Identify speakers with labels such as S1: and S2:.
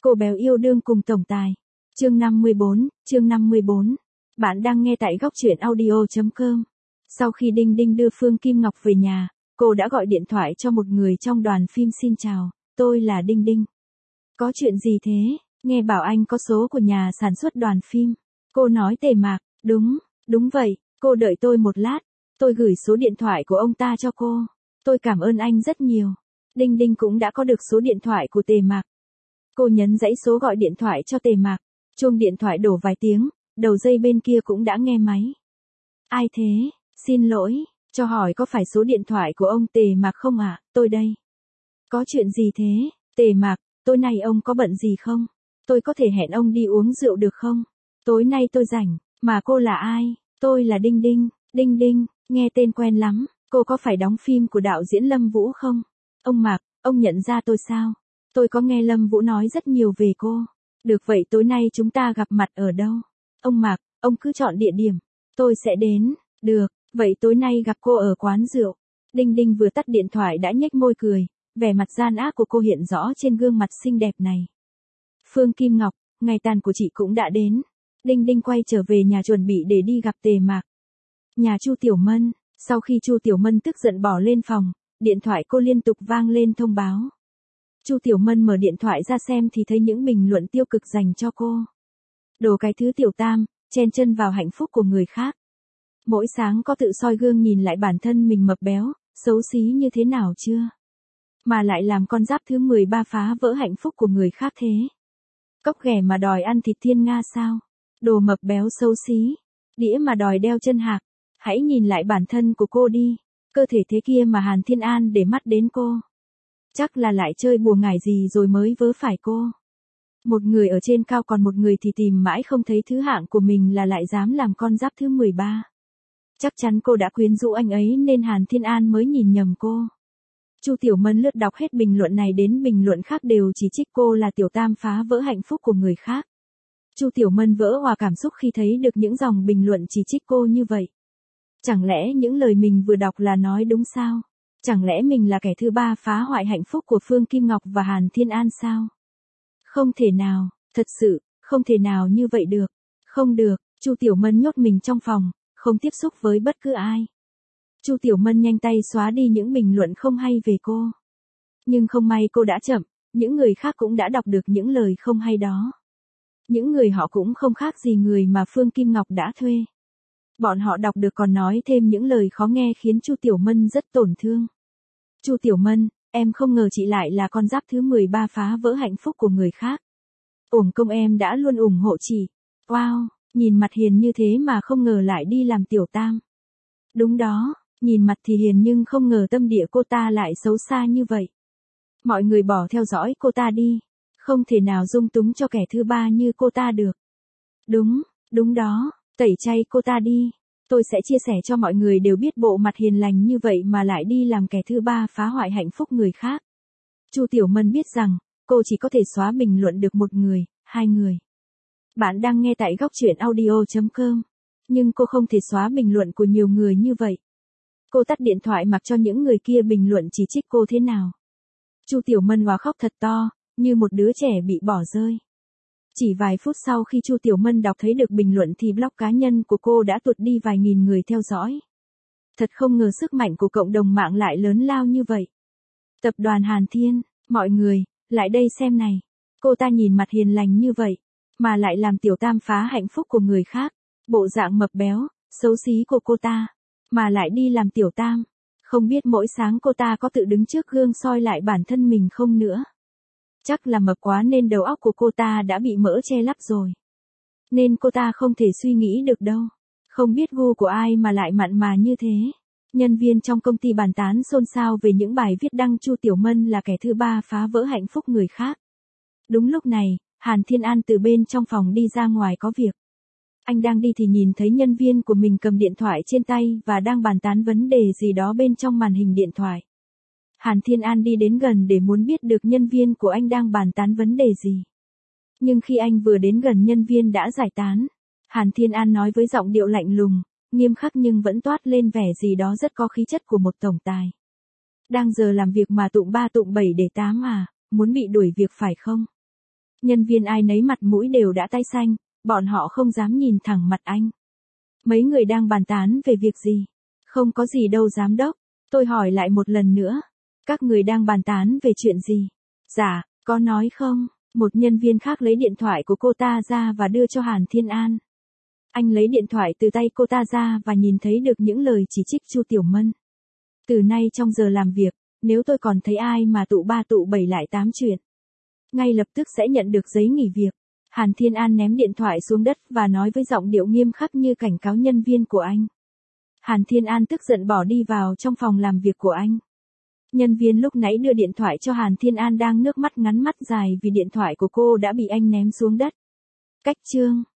S1: Cô béo yêu đương cùng tổng tài. Chương 54. Bạn đang nghe tại góc truyện audio.com. Sau khi Đinh Đinh đưa Phương Kim Ngọc về nhà, cô đã gọi điện thoại cho một người trong đoàn phim. Xin chào, tôi là Đinh Đinh. Có chuyện gì thế? Nghe bảo anh có số của nhà sản xuất đoàn phim. Cô nói Tề Mạc. Đúng vậy, cô đợi tôi một lát. Tôi gửi số điện thoại của ông ta cho cô. Tôi cảm ơn anh rất nhiều. Đinh Đinh cũng đã có được số điện thoại của Tề Mạc. Cô nhấn dãy số gọi điện thoại cho Tề Mạc. Chuông điện thoại đổ vài tiếng, đầu dây bên kia cũng đã nghe máy. Ai thế? Xin lỗi, cho hỏi có phải số điện thoại của ông Tề Mạc không ạ? Tôi đây. Có chuyện gì thế? Tề Mạc, tối nay ông có bận gì không? Tôi có thể hẹn ông đi uống rượu được không? Tối nay tôi rảnh. Mà cô là ai? Tôi là Đinh Đinh. Đinh Đinh, nghe tên quen lắm. Cô có phải đóng phim của đạo diễn Lâm Vũ không? Ông Mạc, ông nhận ra tôi sao? Tôi có nghe Lâm Vũ nói rất nhiều về cô. Được vậy tối nay chúng ta gặp mặt ở đâu? Ông Mạc, ông cứ chọn địa điểm. Tôi sẽ đến. Được, vậy tối nay gặp cô ở quán rượu. Đinh Đinh vừa tắt điện thoại đã nhếch môi cười. Vẻ mặt gian ác của cô hiện rõ trên gương mặt xinh đẹp này. Phương Kim Ngọc, ngày tàn của chị cũng đã đến. Đinh Đinh quay trở về nhà chuẩn bị để đi gặp Tề Mạc. Nhà Chu Tiểu Mân, sau khi Chu Tiểu Mân tức giận bỏ lên phòng, điện thoại cô liên tục vang lên thông báo. Chu Tiểu Mân mở điện thoại ra xem thì thấy những bình luận tiêu cực dành cho cô. Đồ cái thứ tiểu tam, chen chân vào hạnh phúc của người khác. Mỗi sáng có tự soi gương nhìn lại bản thân mình mập béo, xấu xí như thế nào chưa? Mà lại làm con giáp thứ 13 phá vỡ hạnh phúc của người khác thế. Cóc ghẻ mà đòi ăn thịt thiên nga sao? Đồ mập béo xấu xí. Đĩa mà đòi đeo chân hạc. Hãy nhìn lại bản thân của cô đi. Cơ thể thế kia mà Hàn Thiên An để mắt đến cô. Chắc là lại chơi bùa ngải gì rồi mới vớ phải cô. Một người ở trên cao còn một người thì tìm mãi không thấy thứ hạng của mình là lại dám làm con giáp thứ 13. Chắc chắn cô đã quyến rũ anh ấy nên Hàn Thiên An mới nhìn nhầm cô. Chu Tiểu Mân lướt đọc hết bình luận này đến bình luận khác đều chỉ trích cô là tiểu tam phá vỡ hạnh phúc của người khác. Chu Tiểu Mân vỡ hòa cảm xúc khi thấy được những dòng bình luận chỉ trích cô như vậy. Chẳng lẽ những lời mình vừa đọc là nói đúng sao? Chẳng lẽ mình là kẻ thứ ba phá hoại hạnh phúc của Phương Kim Ngọc và Hàn Thiên An sao? Không thể nào, thật sự, không thể nào như vậy được. Không được, Chu Tiểu Mân nhốt mình trong phòng, không tiếp xúc với bất cứ ai. Chu Tiểu Mân nhanh tay xóa đi những bình luận không hay về cô. Nhưng không may cô đã chậm, những người khác cũng đã đọc được những lời không hay đó. Những người họ cũng không khác gì người mà Phương Kim Ngọc đã thuê. Bọn họ đọc được còn nói thêm những lời khó nghe khiến Chu Tiểu Mân rất tổn thương. Chu Tiểu Mân, em không ngờ chị lại là con giáp thứ 13 phá vỡ hạnh phúc của người khác. Uổng công em đã luôn ủng hộ chị. Wow, nhìn mặt hiền như thế mà không ngờ lại đi làm tiểu tam. Đúng đó, nhìn mặt thì hiền nhưng không ngờ tâm địa cô ta lại xấu xa như vậy. Mọi người bỏ theo dõi cô ta đi. Không thể nào dung túng cho kẻ thứ ba như cô ta được. Đúng đó, tẩy chay cô ta đi. Tôi sẽ chia sẻ cho mọi người đều biết bộ mặt hiền lành như vậy mà lại đi làm kẻ thứ ba phá hoại hạnh phúc người khác. Chu Tiểu Mân biết rằng, cô chỉ có thể xóa bình luận được một người, hai người. Bạn đang nghe tại góc truyện audio.com. Nhưng cô không thể xóa bình luận của nhiều người như vậy. Cô tắt điện thoại mặc cho những người kia bình luận chỉ trích cô thế nào. Chu Tiểu Mân òa khóc thật to, như một đứa trẻ bị bỏ rơi. Chỉ vài phút sau khi Chu Tiểu Mân đọc thấy được bình luận thì blog cá nhân của cô đã tuột đi vài nghìn người theo dõi. Thật không ngờ sức mạnh của cộng đồng mạng lại lớn lao như vậy. Tập đoàn Hàn Thiên, mọi người, lại đây xem này. Cô ta nhìn mặt hiền lành như vậy, mà lại làm tiểu tam phá hạnh phúc của người khác. Bộ dạng mập béo, xấu xí của cô ta, mà lại đi làm tiểu tam. Không biết mỗi sáng cô ta có tự đứng trước gương soi lại bản thân mình không nữa. Chắc là mập quá nên đầu óc của cô ta đã bị mỡ che lấp rồi. Nên cô ta không thể suy nghĩ được đâu. Không biết gu của ai mà lại mặn mà như thế. Nhân viên trong công ty bàn tán xôn xao về những bài viết đăng Chu Tiểu Mân là kẻ thứ ba phá vỡ hạnh phúc người khác. Đúng lúc này, Hàn Thiên An từ bên trong phòng đi ra ngoài có việc. Anh đang đi thì nhìn thấy nhân viên của mình cầm điện thoại trên tay và đang bàn tán vấn đề gì đó bên trong màn hình điện thoại. Hàn Thiên An đi đến gần để muốn biết được nhân viên của anh đang bàn tán vấn đề gì. Nhưng khi anh vừa đến gần nhân viên đã giải tán. Hàn Thiên An nói với giọng điệu lạnh lùng, nghiêm khắc nhưng vẫn toát lên vẻ gì đó rất có khí chất của một tổng tài. Đang giờ làm việc mà tụng 3 tụng 7 để 8 à, muốn bị đuổi việc phải không? Nhân viên ai nấy mặt mũi đều đã tái xanh, bọn họ không dám nhìn thẳng mặt anh. Mấy người đang bàn tán về việc gì? Không có gì đâu giám đốc. Tôi hỏi lại một lần nữa. Các người đang bàn tán về chuyện gì? Dạ, có nói không? Một nhân viên khác lấy điện thoại của cô ta ra và đưa cho Hàn Thiên An. Anh lấy điện thoại từ tay cô ta ra và nhìn thấy được những lời chỉ trích Chu Tiểu Mân. Từ nay trong giờ làm việc, nếu tôi còn thấy ai mà tụ ba tụ bảy lại tám chuyện, ngay lập tức sẽ nhận được giấy nghỉ việc. Hàn Thiên An ném điện thoại xuống đất và nói với giọng điệu nghiêm khắc như cảnh cáo nhân viên của anh. Hàn Thiên An tức giận bỏ đi vào trong phòng làm việc của anh. Nhân viên lúc nãy đưa điện thoại cho Hàn Thiên An đang nước mắt ngắn mắt dài vì điện thoại của cô đã bị anh ném xuống đất. Cách chương